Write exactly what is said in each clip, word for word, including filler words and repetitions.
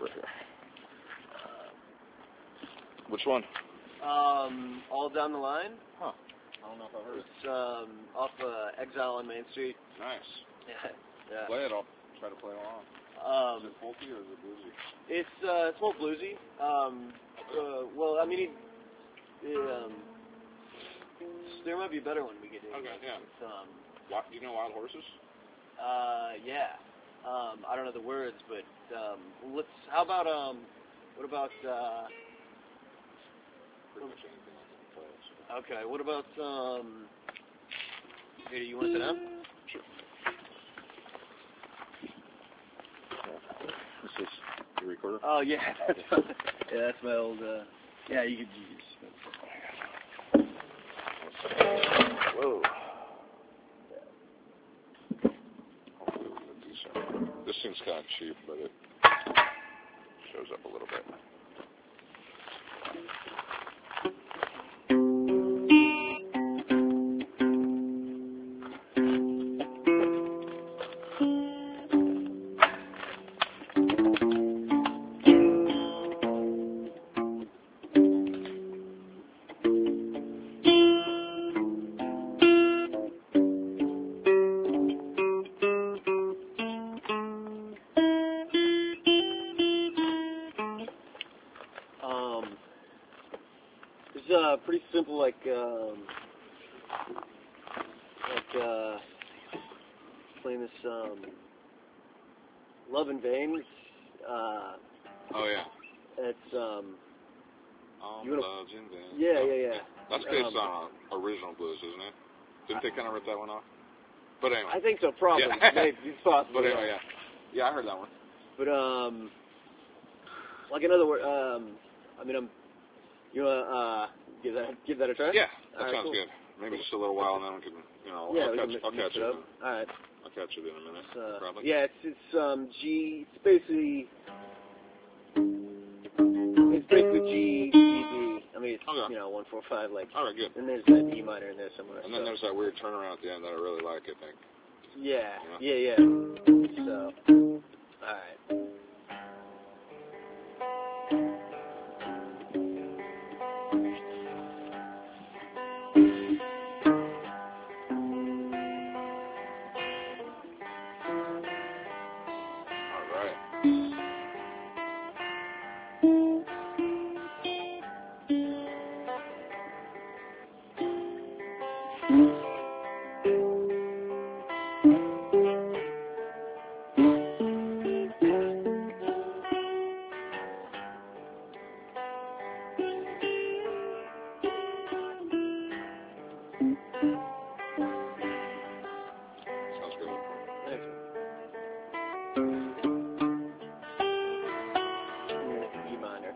recorder here. Which one? Um, All Down the Line. Huh. I don't know if I've heard it. It's um, off uh, Exile on Main Street. Nice. Yeah. Yeah. Play it. I'll try to play along. Um, Is it folky or is it bluesy? It's uh, it's more bluesy. Um, uh, well, I mean, it, it, um, there might be a better one we could do. Okay. Yeah. It's, um, Wild, do you know Wild Horses? uh, yeah. Um, I don't know the words, but um, let's. How about um, what about uh? Pretty much anything I can play. So. Okay. What about um? Hey, do you want it down? Sure. This is the recorder? Oh yeah. Yeah, that's my old. Uh, yeah, you could use. Whoa. Hopefully we can do something. This seems kind of cheap, but it shows up a little bit. It's uh, pretty simple, like, um, like, uh, playing this, um, Love in Vain. Uh, oh, yeah. It's, um, Um, you wanna, Love in Vain. yeah, oh, yeah, yeah. That's based um, on uh, original blues, isn't it? Didn't they kind of rip that one off? But anyway. I think so, probably. Yeah. Maybe, it's possible. But anyway, yeah. Yeah, I heard that one. But, um, like another word, um, I mean, I'm, you wanna, uh, give that, give that a try? Yeah, that All right, sounds cool. good. Maybe just a little while, and then we can, you know, Yeah, I'll we catch, can I'll mix catch it it. up. In, All right. I'll catch it in a minute, Uh, probably. yeah, it's it's um G. It's basically it's basically G, G, D. I mean, it's Okay. you know one four five like. All right, good. And there's that E minor in there somewhere. And then so. there's that weird turnaround at the end that I really like, I think. Yeah, Yeah. yeah, yeah. So, all right. Sounds good. Thanks. E minor.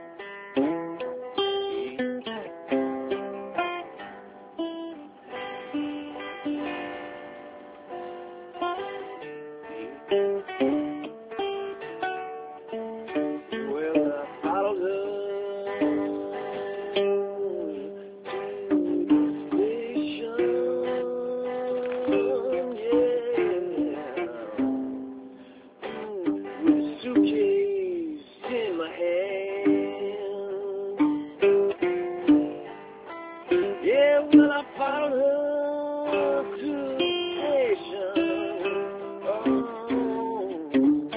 Yeah, well, I followed her to the station. Oh,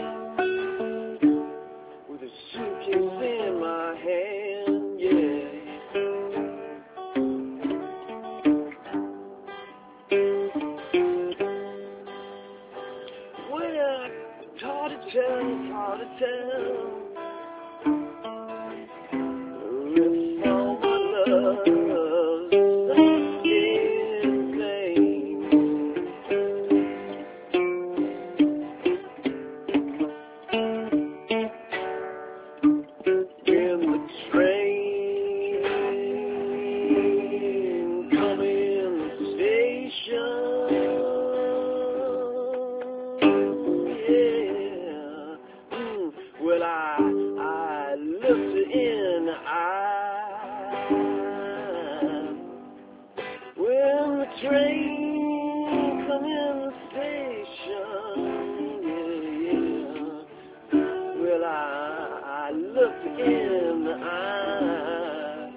with a suitcase in my hand, yeah. When I hard to tell, hard to tell. If all my love in vain. In the train coming station, yeah. Mm, well, I I looked her in the eye when the train come in the station, yeah, yeah. Well, I in the eye.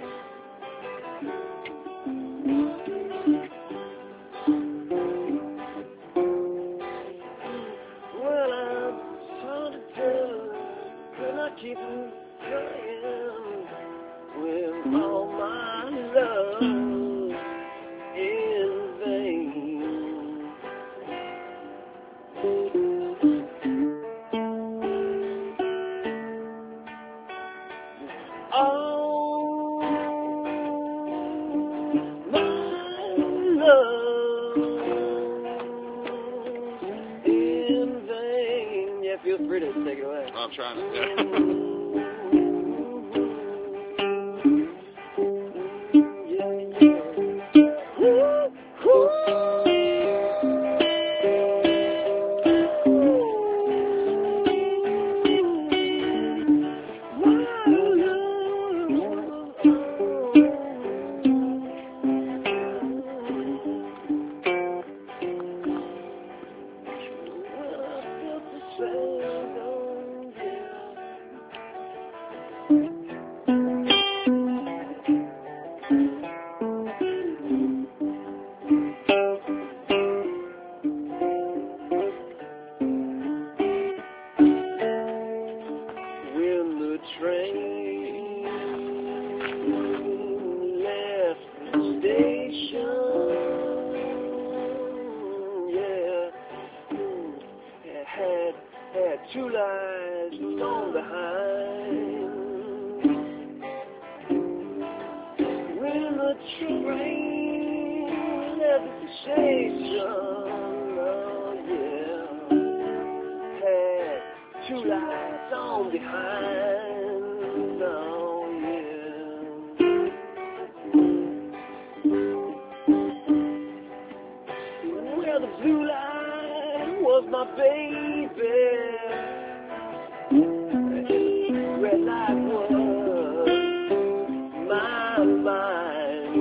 Well, I'm trying to tell her, can I keep on trying with all my love in vain? Oh, my love in vain. Yeah, feel free to take it away. I'm trying to. Yeah. When the train left the station, yeah, it had had two lives on behind. When the train left the station, oh yeah, had two lives on behind. Oh yeah. Well, the blue line was my baby. Red light was my mind.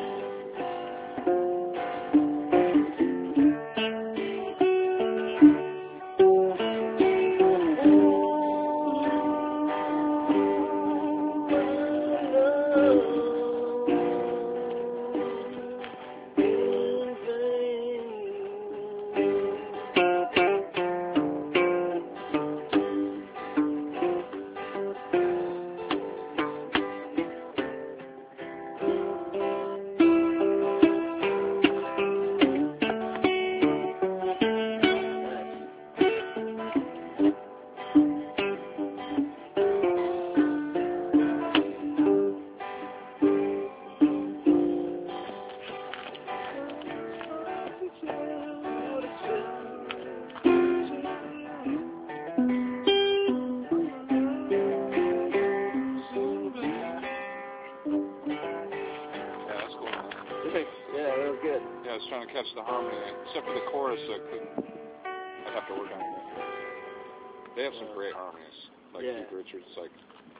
Yeah, that was good. Yeah, I was trying to catch the harmony, except for the chorus, I couldn't. I'd have to work on it. They have some great harmonies, like Yeah. Keith Richards. Like,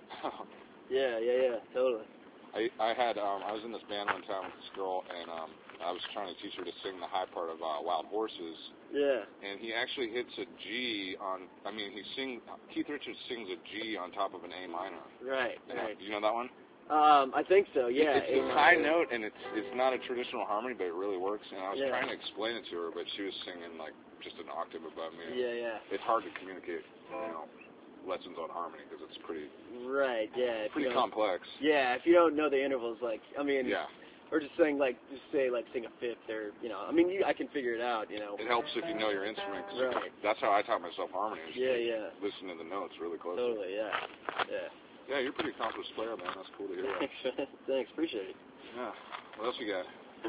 Yeah, yeah, yeah, totally. I I had um I was in this band one time with this girl, and um I was trying to teach her to sing the high part of uh, Wild Horses, Yeah. and he actually hits a G on. I mean, he sing Keith Richards sings a G on top of an A minor. Right, Yeah, right. do you know that one? Um, I think so, yeah. It's A this high minor. note, and it's it's not a traditional harmony, but it really works. And I was Yeah. trying to explain it to her, but she was singing like just an octave above me. Yeah, yeah. It's hard to communicate, you know, lessons on harmony because it's pretty Right, yeah. If pretty you don't- complex. Yeah, if you don't know the intervals, like, I mean, Yeah, or just saying, like, just say, like, sing a fifth, or, you know, I mean, you, I can figure it out, you know. it helps if you know your instrument. 'Cause Right. That's how I taught myself harmony. is Yeah, to yeah. Listen to the notes really closely. Totally, yeah. Yeah. Yeah, you're a pretty accomplished player, man. That's cool to hear. Thanks, thanks, appreciate it. Yeah. What else you got?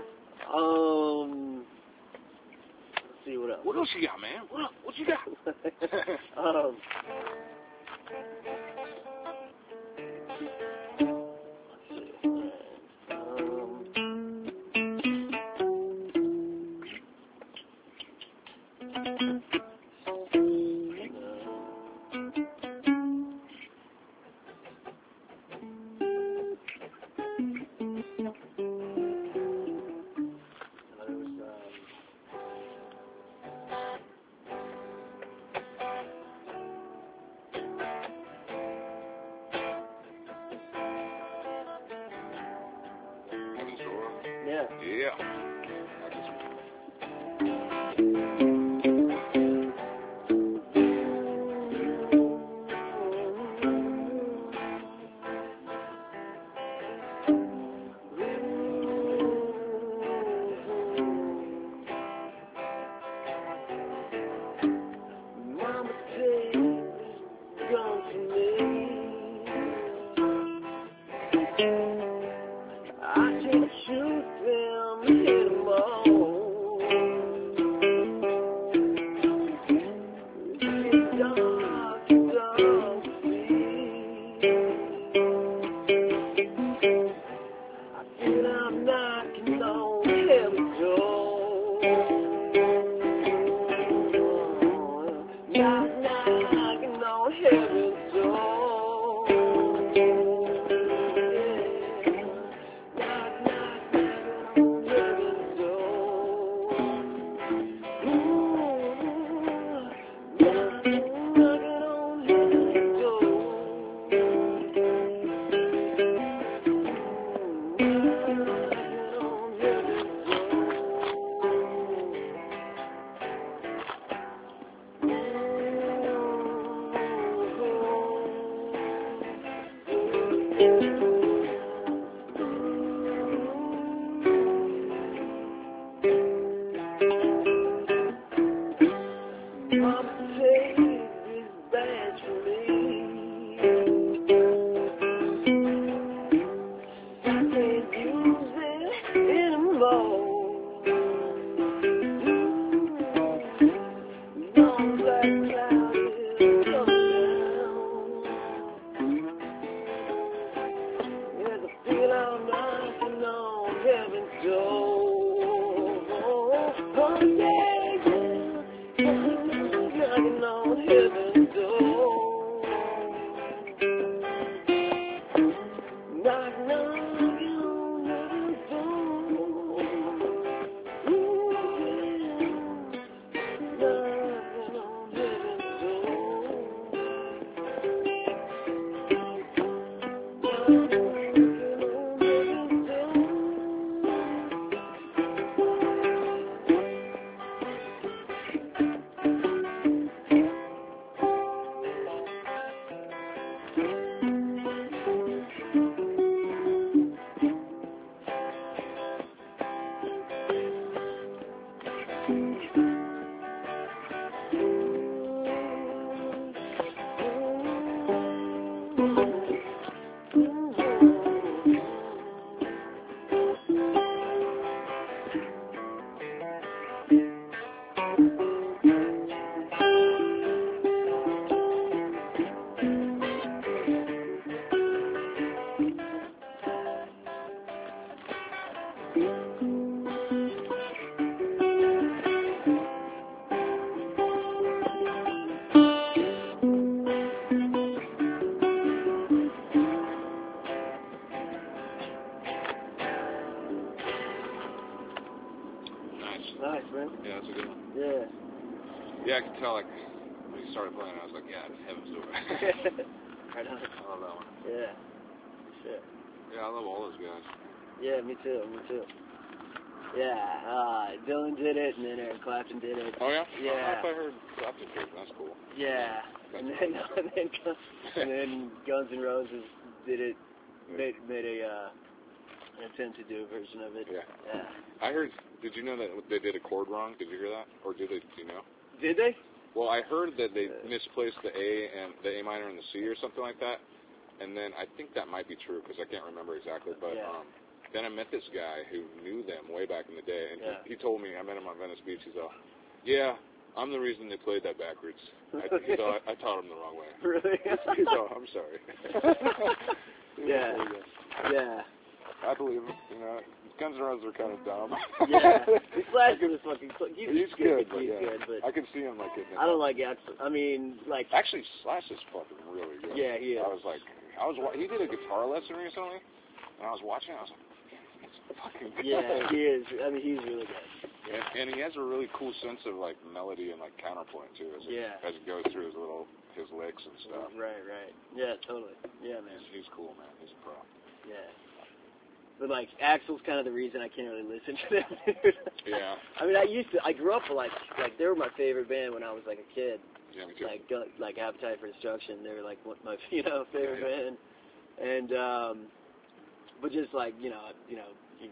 Um, let's see, what else? What else you got, man? What else- what you got? um, let's see. Um, Yeah. Yeah. Nice, man. Yeah, that's a good one. Yeah. Yeah, I could tell, like, when you started playing, I was like, yeah, Heaven's Door. Right on. I love that one. Yeah. Shit. Yeah, I love all those guys. Yeah, me too, me too. Yeah, uh, Dylan did it, and then Eric Clapton did it. Oh, yeah? Yeah. I, I heard Clapton did it. That's cool. Yeah. And then, and then, and then Guns N' Roses did it, made, made a, uh, an attempt to do a version of it. Yeah. Yeah. I heard, did you know that they did a chord wrong? Did you hear that? Or did they, do you know? Did they? Well, I heard that they misplaced the A and the A minor and the C or something like that. And then I think that might be true because I can't remember exactly. But Yeah. um, then I met this guy who knew them way back in the day, and Yeah. he, he told me, I met him on Venice Beach. He's all, yeah, I'm the reason they played that backwards. I, he's all, I, I taught him the wrong way. Really? He's all, I'm sorry. Yeah. Yeah. I believe him. You know, Guns N' Roses are kind of dumb. Yeah. Slash is fucking. He's, He's good, but He's yeah. good, but I can see him like getting. I don't like it. I mean, like. Actually, Slash is fucking really good. Yeah, he is. I was like, I was. He did a guitar lesson recently, and I was watching. I was like, man, he's fucking good. Yeah, he is. I mean, he's really good. And, and he has a really cool sense of like melody and like counterpoint too, as it, Yeah. as it goes through his little his licks and stuff. Right, right. Yeah, totally. Yeah, man. He's, he's cool, man. He's a pro. Yeah. But, like, Axl's kind of the reason I can't really listen to them, dude. Yeah. I mean, I used to, I grew up, like, like, they were my favorite band when I was, like, a kid. Yeah, me too. Like, uh, like Appetite for Destruction, they were, like, what my, you know, favorite yeah, yeah. band. And, um, but just, like, you know, you know, you,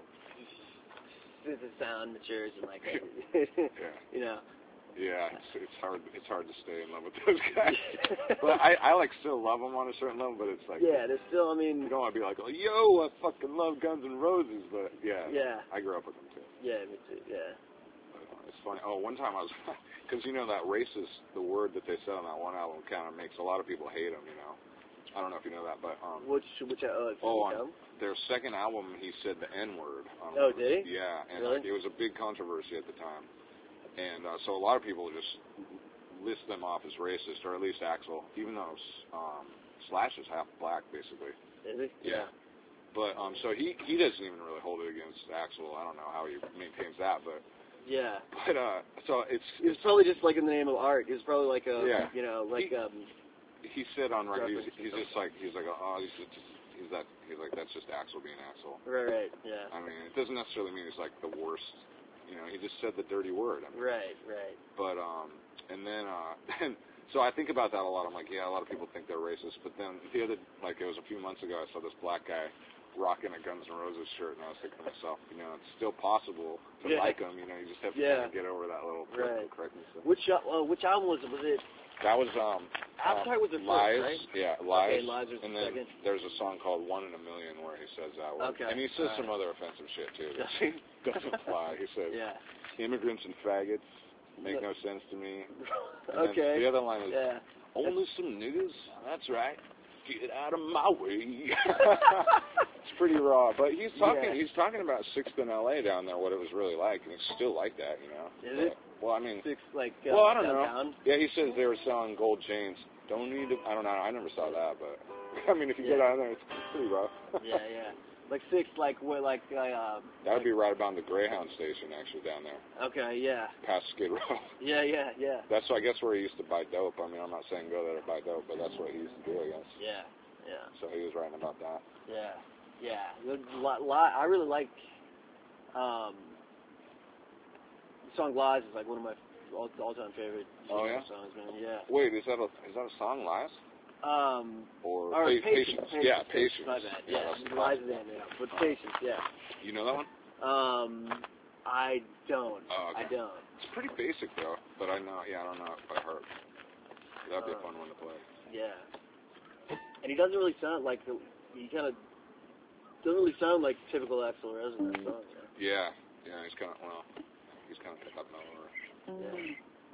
the sound matures and, like, yeah. you know. Yeah, it's, it's hard. It's hard to stay in love with those guys. But I, I like still love them on a certain level. But it's like yeah, they're still. I mean, you don't want to be like, oh, yo, I fucking love Guns N' Roses. But yeah, yeah, I grew up with them too. Yeah, me too. Yeah. But, uh, it's funny. Oh, one time I was, because you know that racist, the word that they said on that one album kind of makes a lot of people hate them. You know, I don't know if you know that, but um. Which which uh, oh, on their second album, he said the N word. Oh, did he? Yeah, and really? like, it was a big controversy at the time. And uh, so a lot of people just list them off as racist, or at least Axl, even though um, Slash is half black, basically. Is he? Yeah. But um, so he he doesn't even really hold it against Axl. I don't know how he maintains that, but yeah. But uh, so it's it's probably just like in the name of art. It's probably like a yeah. you know like he, um. He said on record he's, he's just like he's like oh he's just he's that he's like that's just Axl being Axl. Right. Right. Yeah. I mean, it doesn't necessarily mean he's like the worst. You know, he just said the dirty word. I mean, right, right. But, um, and then, uh, and so I think about that a lot. I'm like, yeah, a lot of people think they're racist. But then the other, like, it was a few months ago, I saw this black guy rocking a Guns N' Roses shirt, and I was thinking to myself, you know, it's still possible to yeah. like them. You know, you just have to yeah. kind of get over that little right. correctness. Which, uh, well, which album was it? Was it? That was, um... Appetite was the Lies, first, right? Yeah, Lies. Okay, Lies was and the then second. There's a song called One in a Million where he says that word. Okay. And he says All some right. other offensive shit, too. Doesn't fly. He says, yeah. immigrants and faggots make no sense to me. And okay. The other line is, yeah. only some niggas? That's right. Get out of my way. It's pretty raw. But he's talking yeah. he's talking about Sixth in L A down there, what it was really like, and it's still like that, you know. Is but, it? Well, I mean... Six, like, uh, well, I don't downtown? know. Yeah, he says they were selling gold chains. Don't need to... I don't know. I never saw that, but... I mean, if you yeah. get down there, it's pretty rough. yeah, yeah. Like Six, like, where, like... Uh, that would like, be right about the Greyhound station, actually, down there. Okay, yeah. Past Skid Row. Yeah, yeah, yeah. That's, I guess, where he used to buy dope. I mean, I'm not saying go there to buy dope, but that's what he used to do, I guess. Yeah, yeah. So he was writing about that. Yeah, yeah. The, li, li, I really like... Um, the song Lies is, like, one of my all, all-time favorite oh, yeah? songs, man. Yeah. Wait, is that a is that a song, Lies? Um, or or pa- patience, patience. patience. Yeah, Patience. My bad. Yeah, Yeah, that's Lies is the name, yeah. But Patience, yeah. You know that one? Um, I don't. Oh, okay. I don't. It's pretty basic, though. But I know, yeah, I don't know if I heard. That'd be Uh, a fun one to play. Yeah. And he doesn't really sound like, the, he kind of, doesn't really sound like typical Axl Rose in that song, Yeah, yeah. yeah, he's kind of, well, he's kind of picked up mellower. Yeah.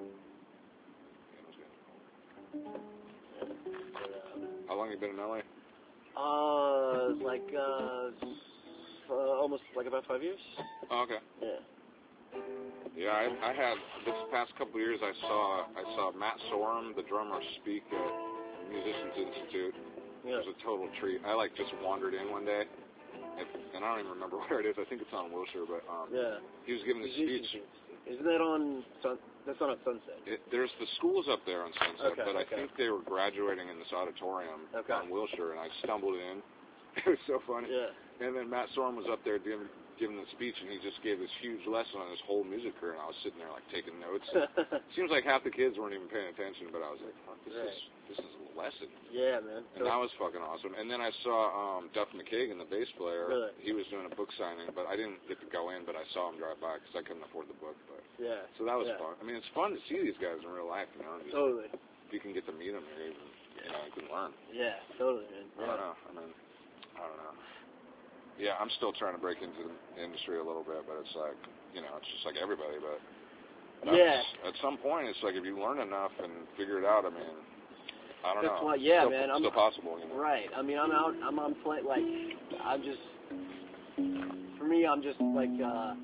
How long have you been in L A? Uh, like, uh, uh, almost, like about five years. Oh, okay. Yeah. Yeah, I, I had, this past couple of years, I saw, I saw Matt Sorum, the drummer, speak at Musicians Institute. Yeah. It was a total treat. I, like, just wandered in one day, and, and I don't even remember where it is. I think it's on Wilshire, but, um, yeah. he was giving a speech. Isn't that on, sun, that's not on Sunset? It, there's the schools up there on Sunset, okay, but I okay. think they were graduating in this auditorium okay. on Wilshire, and I stumbled in. It was so funny. Yeah. And then Matt Sorum was up there giving, giving the speech, and he just gave this huge lesson on his whole music career, and I was sitting there, like, taking notes. Seems like half the kids weren't even paying attention, but I was like, fuck, this, right. is, this is a lesson. Yeah, man. And that was fucking awesome. And then I saw um, Duff McKagan, the bass player. Really? He was doing a book signing, but I didn't get to go in, but I saw him drive by because I couldn't afford the book. But yeah. So that was yeah. fun. I mean, it's fun to see these guys in real life, you know. Just, totally. If you can get to meet them, you're even, you know, you can learn. Yeah, totally, man. Yeah. I don't know. I mean, I don't know. Yeah, I'm still trying to break into the industry a little bit, but it's like, you know, it's just like everybody. But yeah. At some point, it's like if you learn enough and figure it out, I mean, I don't That's know. Why, yeah, still, man. It's I'm, still possible, you know. Right. I mean, I'm out. I'm on play. Like, I'm just. For me, I'm just like. uh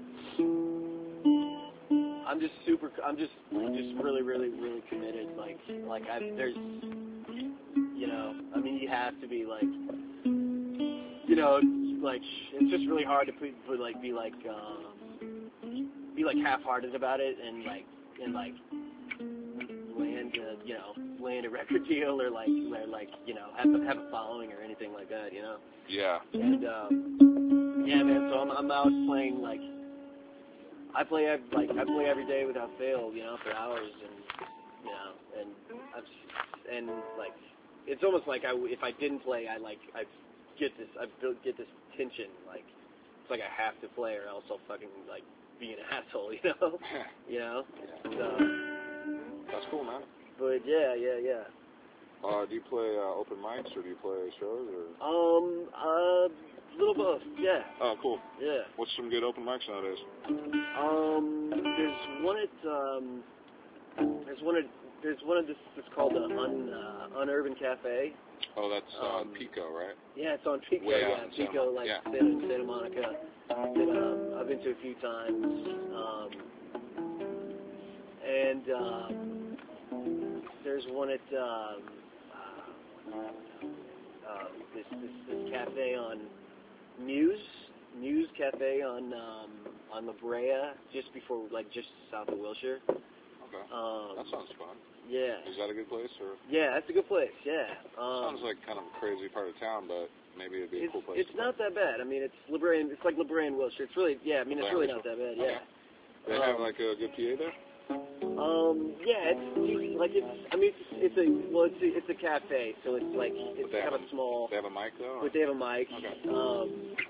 I'm just super. I'm just. I'm just really, really, really committed. Like, like I. There's. You know. I mean, you have to be like. You know, like it's just really hard to put, put like be like. Um, be like half-hearted about it and like and like. land a, you know, land a record deal or like, or like, you know, have a, have a following or anything like that, you know? Yeah. And, um, Yeah, man. So I'm I'm out playing like I play ev- like I play every day without fail, you know, for hours, and you know, and I've, and like it's almost like I if I didn't play, I like I get this I built get this tension, like it's like I have to play or else I'll fucking like be an asshole, you know, you know. Yeah. So That's cool, man. but yeah, yeah, yeah. Uh, do you play uh, open mics or do you play shows or? Um, uh, little both, yeah, Oh, cool. yeah. What's some good open mics nowadays? Um, there's one at um, there's one at there's one at this. It's called the Un uh, Unurban Cafe. Oh, that's uh, Um, Pico, right? Yeah, it's on Pico. Way Yeah, out in Santa Pico, Mon- like yeah. Santa, Santa Monica. That um, I've been to a few times. Um, and um, there's one at um, uh, uh, this, this this cafe on Muse Muse Cafe on um, on La Brea, just before, like, just south of Wilshire. Okay. Um, That sounds fun. yeah. Is that a good place or? Yeah, that's a good place. Yeah. Um, Sounds like kind of a crazy part of town, but maybe it'd be a It's, cool place. it's to not that bad. I mean, it's Librarian. It's like Librarian Wilshire. It's really, yeah. I mean, it's really not that bad. Yeah. They um, have like a good P A there. Um. Yeah. It's decent. Like it's. I mean, it's, it's a. Well, it's a, it's a cafe, so it's like it's But they kind have of a- small. They have a mic though. Or? But they have a mic. Okay. Um.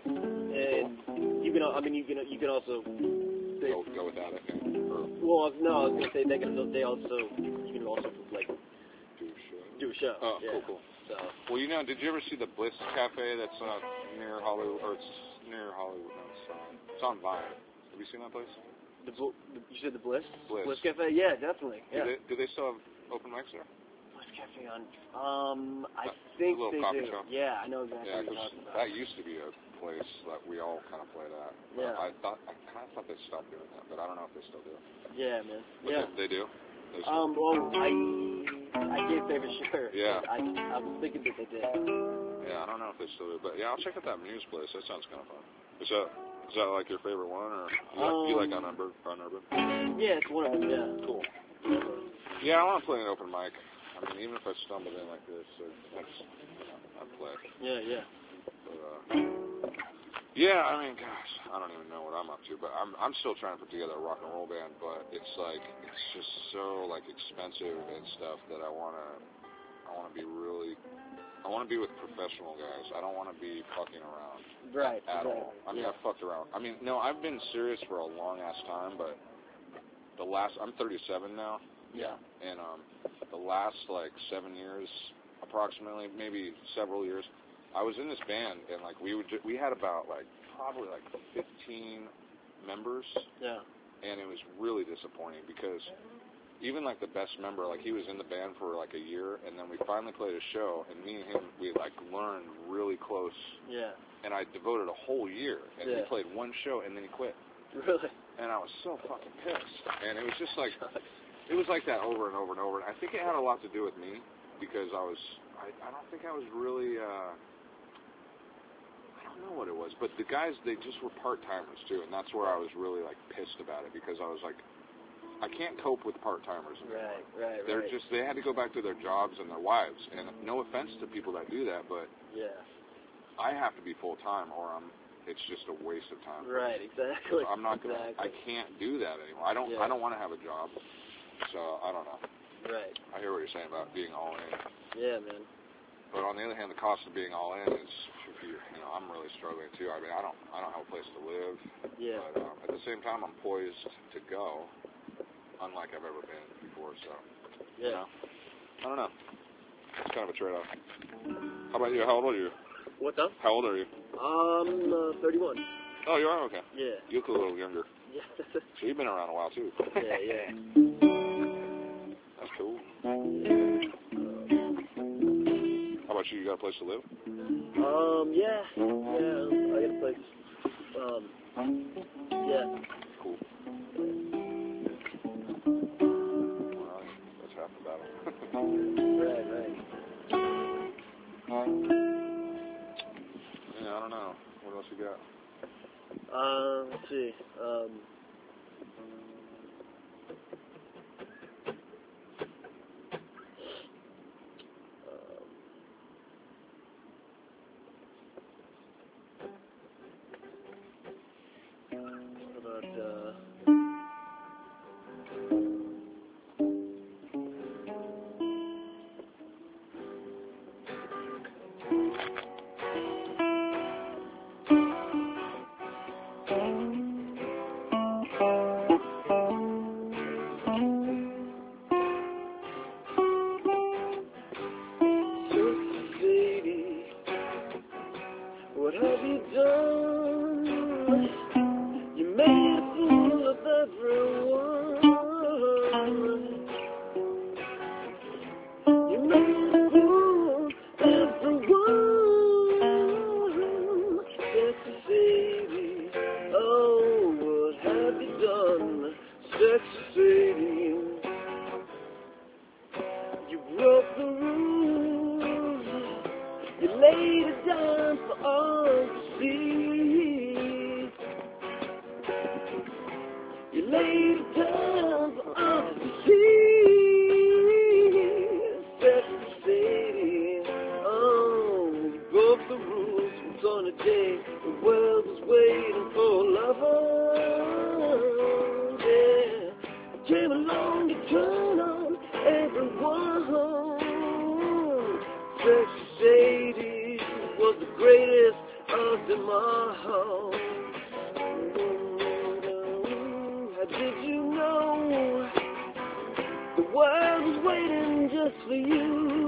And you can. I mean, you can. You can also. They, Go, go without it. Yeah. Or well, no. I was gonna say they can. They also. You can also like do a show. do a show. Oh, yeah. cool, cool. So. Well, you know, did you ever see the Bliss Cafe that's uh, near Hollywood, or it's near Hollywood? No, it's on, it's on Vine. Have you seen that place? The, Bl- you said the Bliss? Bliss. Cafe? Yeah, definitely. Yeah. Do they, do they still have open mics there? Bliss Cafe on. Um, I Uh, think a little they coffee do. shop? Yeah, I know exactly Yeah, what you're because talking about. that used to be a place that we all kind of played at. But Yeah. I thought I kind of thought they stopped doing that, but I don't know if they still do. Yeah, man. But Yeah. They, they do. They still- Um, well, I I can't say for sure. Yeah. I I was thinking that they did. yeah, I don't know if they still do, but yeah, I'll check out that Muse place. That sounds kind of fun. Is that is that like your favorite one, or you like, you like Um, Unurban? Unurban? Yeah, it's one of them. Yeah. Cool. Yeah, I want to play an open mic. I mean, even if I stumbled in like this, uh, that's you know, I'd play. Yeah, yeah. But, uh, yeah, I mean, gosh, I don't even know what I'm up to, but I'm I'm still trying to put together a rock and roll band, but it's like it's just so like expensive and stuff that I wanna I wanna be really I wanna be with professional guys. I don't wanna be fucking around Right. at exactly. all. I mean, yeah. I've fucked around. I mean, no, I've been serious for a long ass time, but the last I'm thirty-seven now. Yeah. And um, the last like seven years, approximately, maybe several years, I was in this band, and like we would, ju- we had about like probably like fifteen members, Yeah. and it was really disappointing because even like the best member, like he was in the band for like a year, and then we finally played a show, and me and him, we like learned really close, Yeah. and I devoted a whole year, and we Yeah. played one show, and then he quit, Really. and I was so fucking pissed, and it was just like. It was like that over and over and over, and I think it had a lot to do with me because I was, I, I don't think I was really, uh, I don't know what it was, but the guys, they just were part-timers too, and that's where I was really like pissed about it because I was like, I can't cope with part-timers anymore. Right. Right. They're right. just, they had to go back to their jobs and their wives, and no offense to people that do that, but Yeah. I have to be full-time or I'm, it's just a waste of time. Right. Exactly. I'm not gonna, Exactly. I can't do that anymore. I don't, Yeah. I don't want to have a job. So, I don't know. Right. I hear what you're saying about being all in. Yeah, man. But on the other hand, the cost of being all in is, if you, you know, I'm really struggling too. I mean, I don't, I don't have a place to live. Yeah. But um, at the same time, I'm poised to go, unlike I've ever been before. So, Yeah. you know, I don't know. It's kind of a trade-off. How about you? How old are you? What's up? How old are you? Um, uh, thirty-one. Oh, you are? Okay. Yeah. You look a little younger. Yeah. So you've been around a while too. yeah. Yeah. That's cool. How about you? You got a place to live? Um, yeah, yeah, I got a place. Um, yeah. Cool. Well, that's half the battle. Right, right. Yeah, I don't know. What else you got? Uh, let's see. Um, made a fool everyone. Sexy Sadie, oh, what have you done? Sexy Sadie, you broke the rules. You laid it down for all to see. You laid it down for all to see. Sexy Sadie, oh, you broke the rules. Once on a day, the world was waiting for a lover. Yeah, came along to turn on everyone. Sexy Sadie was the greatest of them all. How did you know the world was waiting just for you?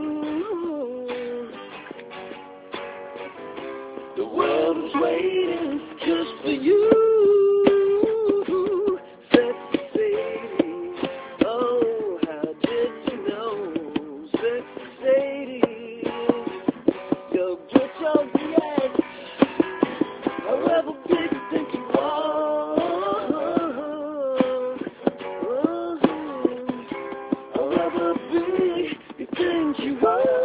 The world was waiting just for you. Sexy Sadie, oh, how did you know? Sexy Sadie, you'll get your yes, however big you think you are. However big you think you are.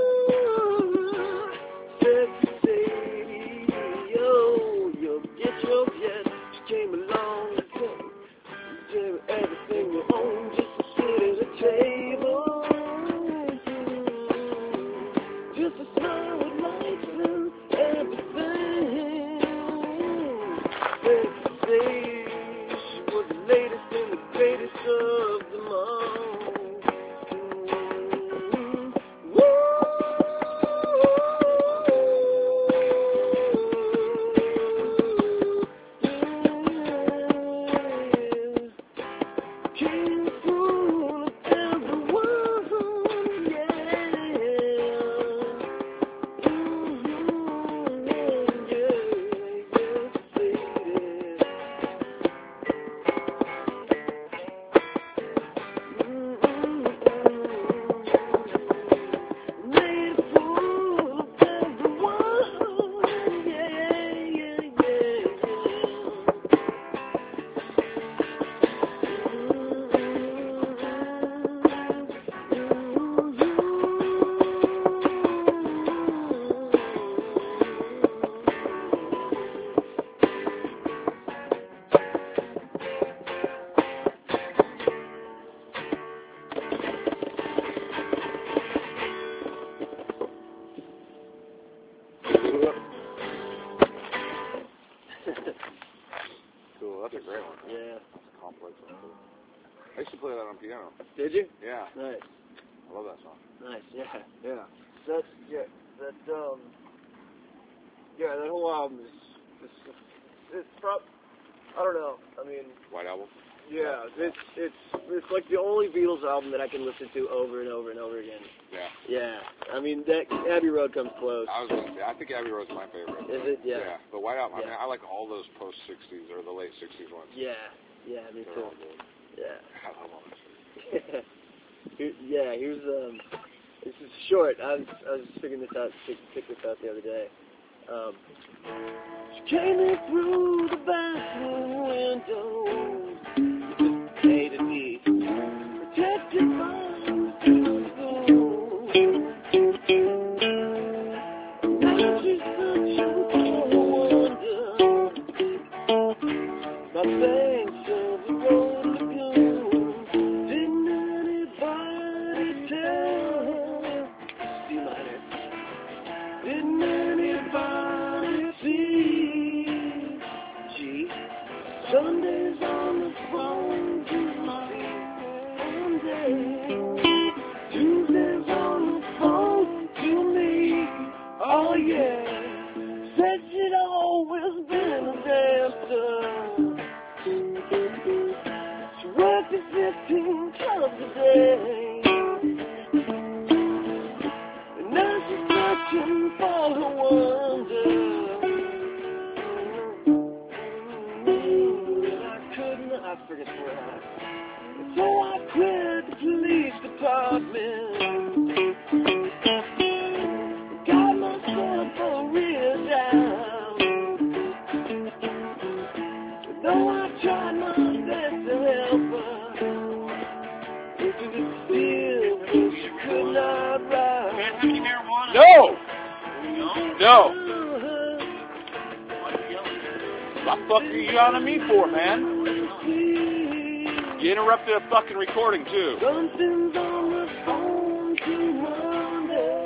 Sexy Sadie, oh, you'll get your yes. She came along and gave everything you own just to sit at a table. Just a smile with lights and everything. Sexy Sadie, she was the latest and the greatest of them all. King fool of everyone, yeah. Mm-hmm, yeah, yeah, Sadie. Mm-hmm. Made a fool of everyone, yeah, yeah, yeah, Cool, that's a great one. yeah. That's a complex one. Too. I used to play that on piano. Did you? Yeah, Nice, I love that song. nice, yeah. Yeah. That, yeah, that, um, yeah, that whole album is, it's, it's prob, I don't know, I mean, White Album? yeah, it's, it's, it's like the only Beatles album that I can listen to over and over and over again. Yeah. Yeah, I mean, that, Abbey Road comes close. I was gonna say, I think Abbey Road's my favorite. Is it? Yeah. Yeah. But White Album, I Yeah. mean, I like all those post sixties or the late sixties ones. Yeah, yeah, me They're too. all good. Yeah. I love all that shit. Here, yeah, here's, um, this is short. I was, I was figuring this out, picked this out the other day. Um, she came in through the bathroom window, hated me, protected by the school. Now she's such a wonder, my banks of the road lagoon. Didn't anybody tell her? C minor. Didn't anybody see? G. Sundays on have any marijuana? No! No? No! Why are you yelling? What the fuck are you yelling at me for, man? You interrupted a fucking recording, too. Something's on the phone to Monday.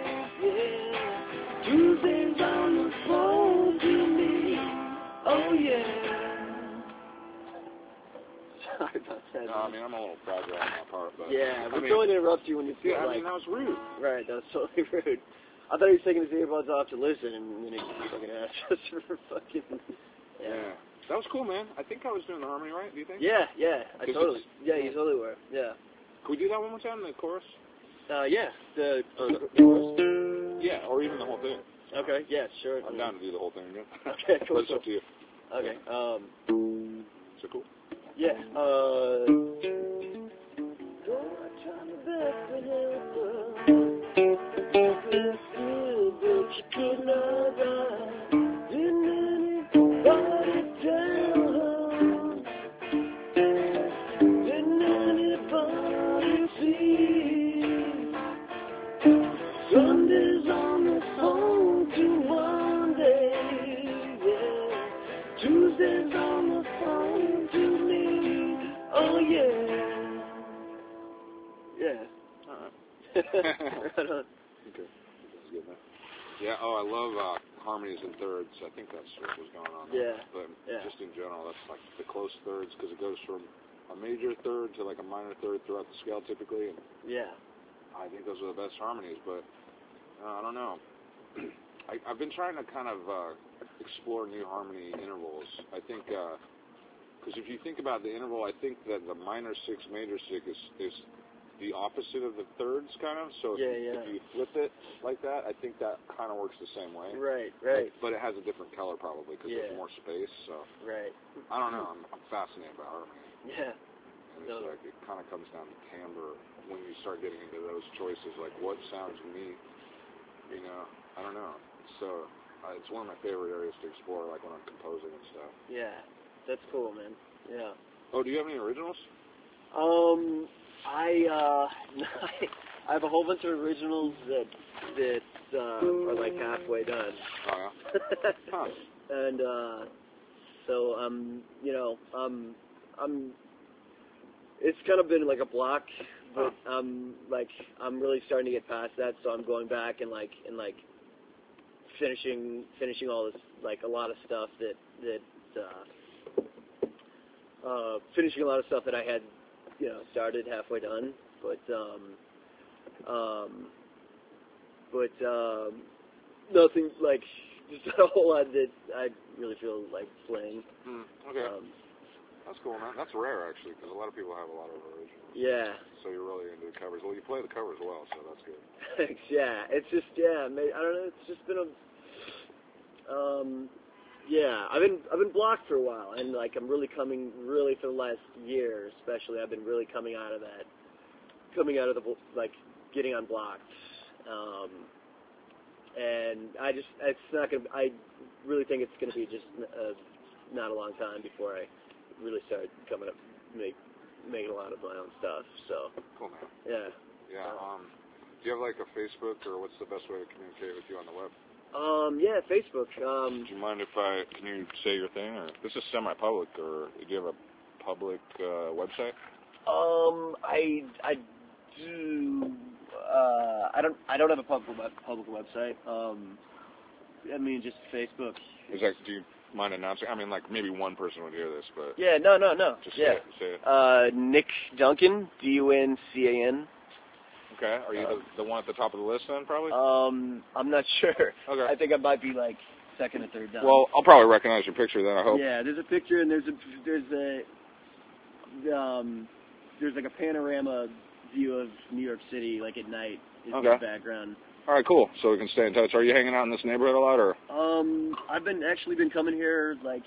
Yeah. Tuesday's on the phone to me. Oh, yeah. Sorry about that. No, I mean, I'm a little fragile on that part, but... Yeah, I we're mean, going to interrupt you when you feel yeah, I like... mean, that was rude. Right, that was totally rude. I thought he was taking his earbuds off to listen, and then he fucking asked us for fucking... Yeah. Yeah. That was cool, man. I think I was doing the harmony right, do you think? Yeah, yeah, I 'Cause totally... it's- Yeah, you totally were, yeah. Can we do that one more time, the chorus? Uh, yeah, the... Or the- the chorus? Yeah, or even the whole thing. Okay, yeah, sure. I'm down to do the whole thing again. Okay, cool. But it's up to you. Okay, um... So cool. Yeah, uh... Sunday's on the phone to Monday, yeah. Tuesday's on the phone to me, oh yeah. Yeah. Alright. Right on. Okay. That's good, man. Yeah, oh, I love uh, harmonies and thirds. I think that's what was going on there. Yeah. But Yeah. just in general, that's like the close thirds, because it goes from a major third to like a minor third throughout the scale typically, and Yeah. I think those are the best harmonies, but uh, I don't know. I, I've been trying to kind of uh, explore new harmony intervals. I think, because if you think about the interval, I think that the minor six, major six is, is the opposite of the thirds, kind of. So if, Yeah, you, yeah. if you flip it like that, I think that kind of works the same way. Right, right, But, but it has a different color probably because Yeah. there's more space. So right. I don't know. I'm, I'm fascinated by harmony. Yeah. And it's No. like it kind of comes down to timbre when you start getting into those choices. Like what sounds unique, you know? I don't know. So uh, it's one of my favorite areas to explore, like when I'm composing and stuff. Yeah. That's cool, man. Yeah. Oh, do you have any originals? Um, I, uh, I have a whole bunch of originals that, that, uh, are like halfway done. Oh yeah. Huh. And, uh, so, um, you know, um, I'm, it's kind of been like a block, but I'm, like, I'm really starting to get past that, so I'm going back and, like, and, like, finishing, finishing all this, like, a lot of stuff that, that, uh, uh, finishing a lot of stuff that I had, you know, started halfway done, but, um, um, but, um, nothing, like, just not a whole lot that I really feel like playing. Hmm. Okay. Um, That's cool, man. That's rare actually, because a lot of people have a lot of originals. yeah. So you're really into the covers. Well, you play the covers well, so that's good. Thanks. Yeah. It's just, yeah. Maybe, I don't know. It's just been a, um, yeah. I've been I've been blocked for a while, and like I'm really coming, really for the last year, especially. I've been really coming out of that, coming out of the like getting unblocked. Um, and I just, it's not gonna. I really think it's gonna be just uh, not a long time before I really start coming up, make making a lot of my own stuff. So Cool, man. yeah. Yeah. Um, do you have like a Facebook, or what's the best way to communicate with you on the web? Um, yeah, Facebook. Um, Do you mind if I, can you say your thing, or this is semi-public, or do you have a public uh, website? um, I I do. Uh, I don't. I don't have a public web, public website. Um, I mean, just Facebook. Is that, do you mind announcing? I mean, like maybe one person would hear this, but Yeah. No. No. No. just yeah. say it. Say it. Uh, Nick Duncan. D U N C A N. Okay. Are you uh, the, the one at the top of the list then, probably? Um, I'm not sure. Okay. I think I might be like second or third down. Well, I'll probably recognize your picture then. I hope. Yeah, there's a picture and there's a there's a um there's like a panorama view of New York City like at night is Okay. the background. All right, cool. So we can stay in touch. Are you hanging out in this neighborhood a lot, or? Um, I've been actually been coming here like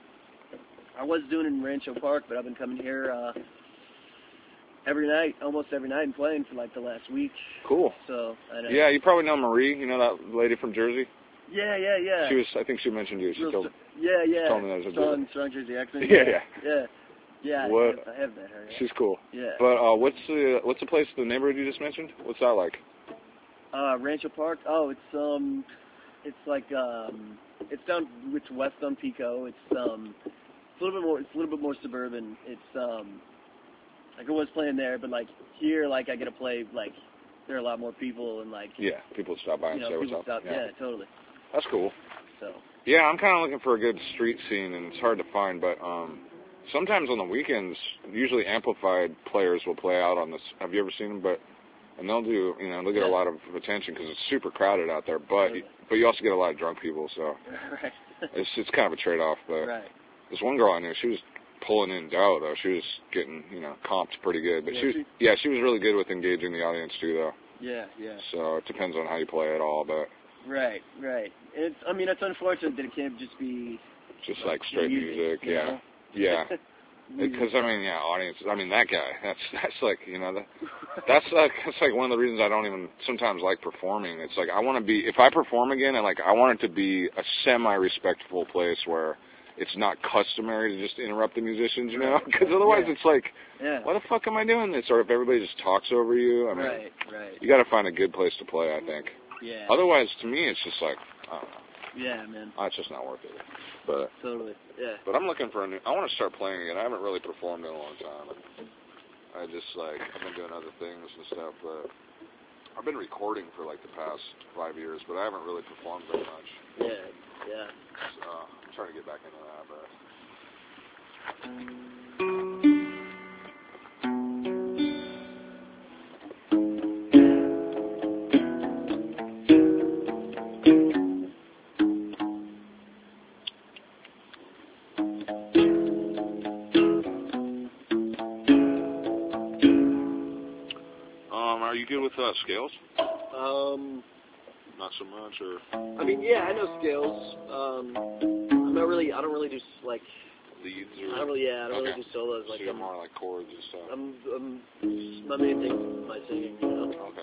I was doing in Rancho Park, but I've been coming here uh every night, almost every night, and playing for like the last week. Cool. So I know. Yeah, you probably know Marie. You know that lady from Jersey. Yeah, yeah, yeah. She was. I think she mentioned you. She Real told. st- yeah, yeah. told me that was a strong, strong Jersey accent. Yeah, yeah. Yeah, yeah. I What- have, I have met her. Yeah. She's cool. yeah. But uh, what's the what's the place, the neighborhood you just mentioned? What's that like? Uh, Rancho Park. Oh, it's um, it's like um, it's down, it's west on Pico. It's um, it's a little bit more, it's a little bit more suburban. It's um, like I was playing there, but like here, like I get to play like there are a lot more people and like Yeah, people stop by and you know say what's people up. stop. Yeah. Yeah, totally. That's cool. So Yeah, I'm kind of looking for a good street scene, and it's hard to find, but um, sometimes on the weekends, usually amplified players will play out on this. Have you ever seen them? But and they'll do, you know, they'll get Yeah. a lot of attention because it's super crowded out there. But Totally. but you also get a lot of drunk people, so right, it's it's kind of a trade-off. But right. this one girl I knew, she was pulling in dough though. She was getting, you know, comped pretty good. But Yeah, she was, she- yeah, she was really good with engaging the audience too, though. Yeah, yeah. So it depends on how you play it all, but Right, right. It's I mean it's unfortunate that it can't just be just like straight music, you yeah, know? yeah. Because I mean, yeah, audiences. I mean, that guy. That's that's like you know, that, that's like that's like one of the reasons I don't even sometimes like performing. It's like I want to be if I perform again, and like I want it to be a semi-respectful place where it's not customary to just interrupt the musicians, you know? Because otherwise, Yeah. it's like, Yeah. why the fuck am I doing this? Or if everybody just talks over you, I mean, Right, right. you got to find a good place to play. I think. Yeah. Otherwise, to me, it's just like, I don't know. Yeah, man. Oh, it's just not worth it. But Totally. Yeah. but I'm looking for a new. I want to start playing again. I haven't really performed in a long time. I just like I've been doing other things and stuff. But I've been recording for like the past five years, but I haven't really performed very much. Yeah. Yeah. So I'm trying to get back into that. But um, are you good with uh, scales? Um. Not so much, or I mean, yeah, I know scales. Um. I'm not really. I don't really do s- like. leads, I or don't really. Yeah. I don't okay. really do solos. Like so you're I'm. more like chords and stuff. I'm. I'm. My main thing is my singing. You know. Okay.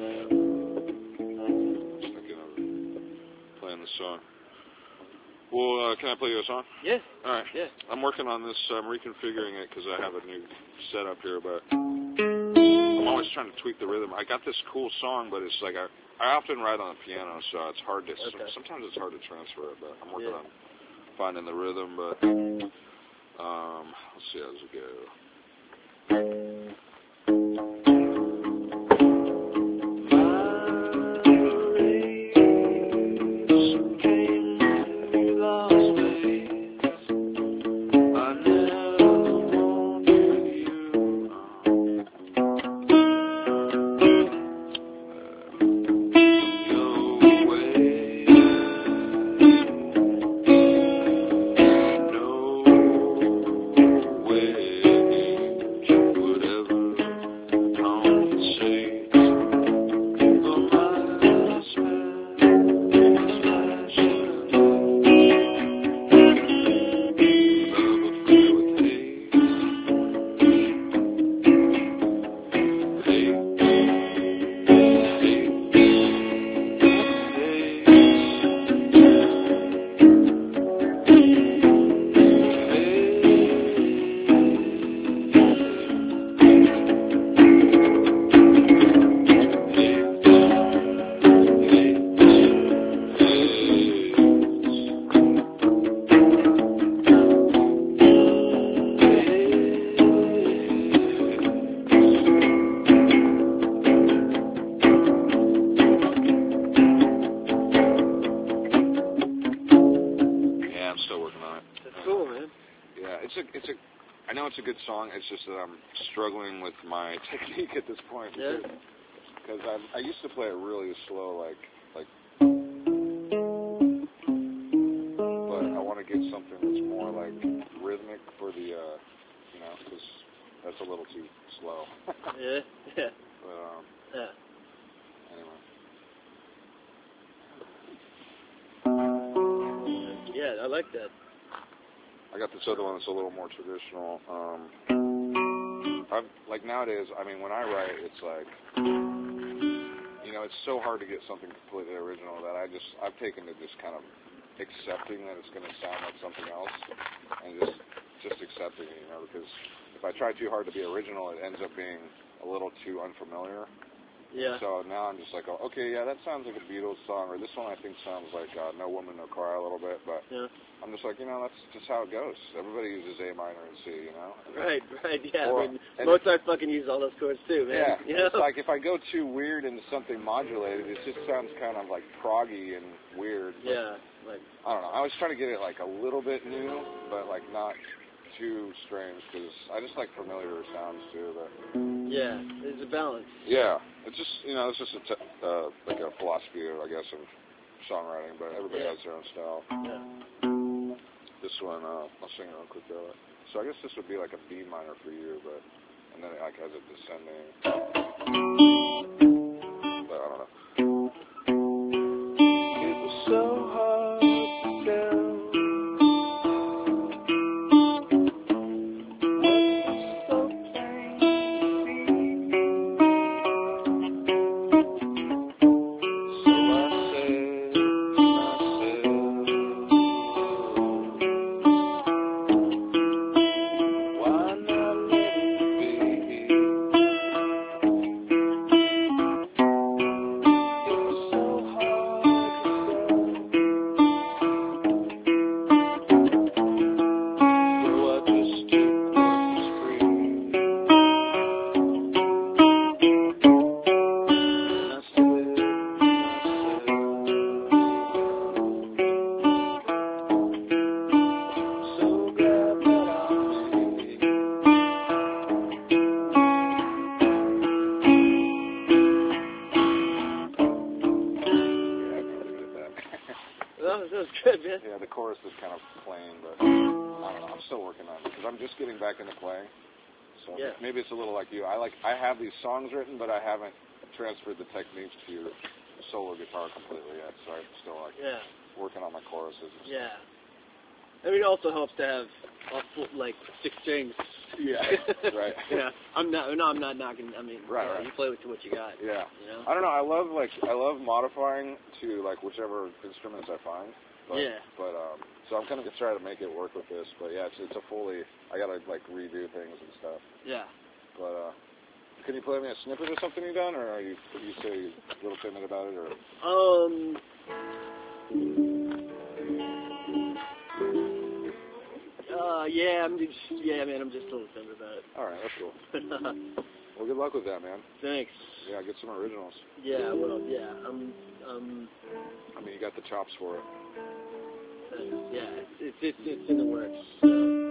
Just thinking of playing the song. Well, uh, can I play you a song? Yeah. All right. Yeah. I'm working on this. I'm reconfiguring it because I have a new setup here, but I'm always trying to tweak the rhythm. I got this cool song, but it's like I, I often write on the piano, so it's hard to. Okay. Sometimes it's hard to transfer it, but I'm working Yeah. on finding the rhythm. But um, let's see how does it go. Good song. It's just that I'm struggling with my technique at this point. Yeah. Because I I used to play it really slow, like like. But I want to get something that's more like rhythmic for the, uh, you know, because that's a little too slow. Yeah. Yeah. But um. Yeah. Anyway. Yeah, I like that. I got this other one that's a little more traditional. Um, I've, like nowadays, I mean, when I write, it's like, you know, it's so hard to get something completely original that I just, I've taken to just kind of accepting that it's going to sound like something else, and just, just accepting it, you know, because if I try too hard to be original, it ends up being a little too unfamiliar, Yeah. So now I'm just like, oh, okay, yeah, that sounds like a Beatles song, or this one I think sounds like uh, No Woman, No Cry a little bit, but Yeah. I'm just like, you know, that's just how it goes. Everybody uses A minor and C, you know? Right, right, yeah. Or- I mean, and Mozart fucking used all those chords too, man. Yeah, You know? it's like if I go too weird into something modulated, it just sounds kind of like proggy and weird. But Yeah, like, I don't know. I was trying to get it like a little bit new, but like not too strange because I just like familiar sounds too. But yeah, there's a balance. yeah, it's just you know it's just a t- uh, like a philosophy, I guess, of songwriting. But everybody Yeah. has their own style. Yeah. This one, uh, I'll sing it real quick though. So I guess this would be like a B minor for you, but and then it like has a descending. But I don't know. It was so hard to tell. So plain to see. So I said to myself, why not let it be? It was so hard to tell. So I just took what was free. And I said to myself, so glad that I'm free. Yeah, I can leave it at that. That was, that was good, man. Yeah, the chorus is kind of plain, but I don't know. I'm still working on it because I'm just getting back into playing. So Yeah. maybe it's a little like you. I like I have these songs written, but I haven't transferred the techniques to solo guitar completely yet. So I'm still like Yeah, working on my choruses. And yeah. I mean, it also helps to have a full, like six strings. Yeah, right. Yeah, I'm not. No, I'm not knocking. I mean, Right, you know, right. you play with what you got. Yeah. You know. I don't know. I love like I love modifying to like whichever instruments I find. But, Yeah. But um, so I'm kind of gonna try to make it work with this. But yeah, it's it's a fully. I gotta like redo things and stuff. Yeah. But uh, can you play me a snippet of something you done, or are you you say you're a little timid about it, or? Um. Uh, yeah, I'm just, yeah, man, I'm just a little timid about All right, that's cool. it. Well, good luck with that, man. Thanks. Yeah, get some originals. Yeah, well, yeah, I'm, um, I mean, you got the chops for it. thanks. Yeah, it's, it's, it's, it's in the works. So.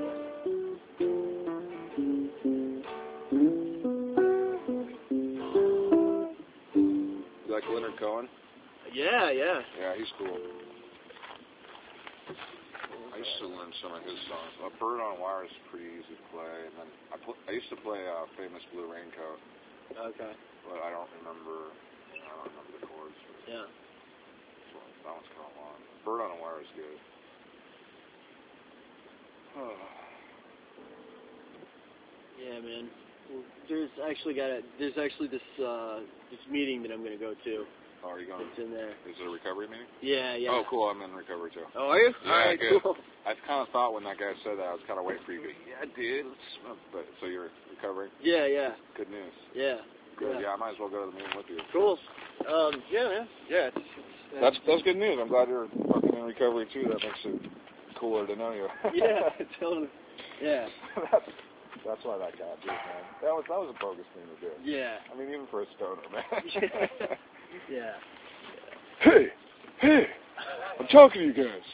You like Leonard Cohen? Yeah, yeah. Yeah, he's cool. I used to learn some of his songs. Uh, Bird on Wire is pretty easy to play, and then I pl- I used to play uh, Famous Blue Raincoat, Okay. but I don't remember I don't remember the chords. Yeah. So that one's kind of long. Bird on a Wire is good. Yeah, man. Well, there's actually got a, there's actually this, uh, this meeting that I'm gonna go to. Oh, are you going? It's in there. Is it a recovery meeting? Yeah, yeah. Oh, cool. I'm in recovery too. Oh, are you? Yeah, All right, good. cool. I kind of thought when that guy said that, I was kind of waiting for you to go, yeah, dude. Let's smoke. But so you're recovering? Yeah, yeah, Good news. yeah. Good. Yeah. Yeah, I might as well go to the meeting with you. Cool. Um, yeah, man. Yeah. It's, it's, That's that's good news. I'm glad you're fucking in recovery too. That makes it cooler to know you. yeah, totally. Yeah. that's that's why that got you, man. That was that was a bogus thing to do. Yeah. I mean, even for a stoner, man. Yeah. Hey, hey, I'm talking to you guys.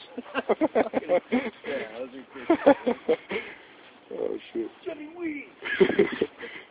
Yeah, those are good. Oh shit. Johnny Wee.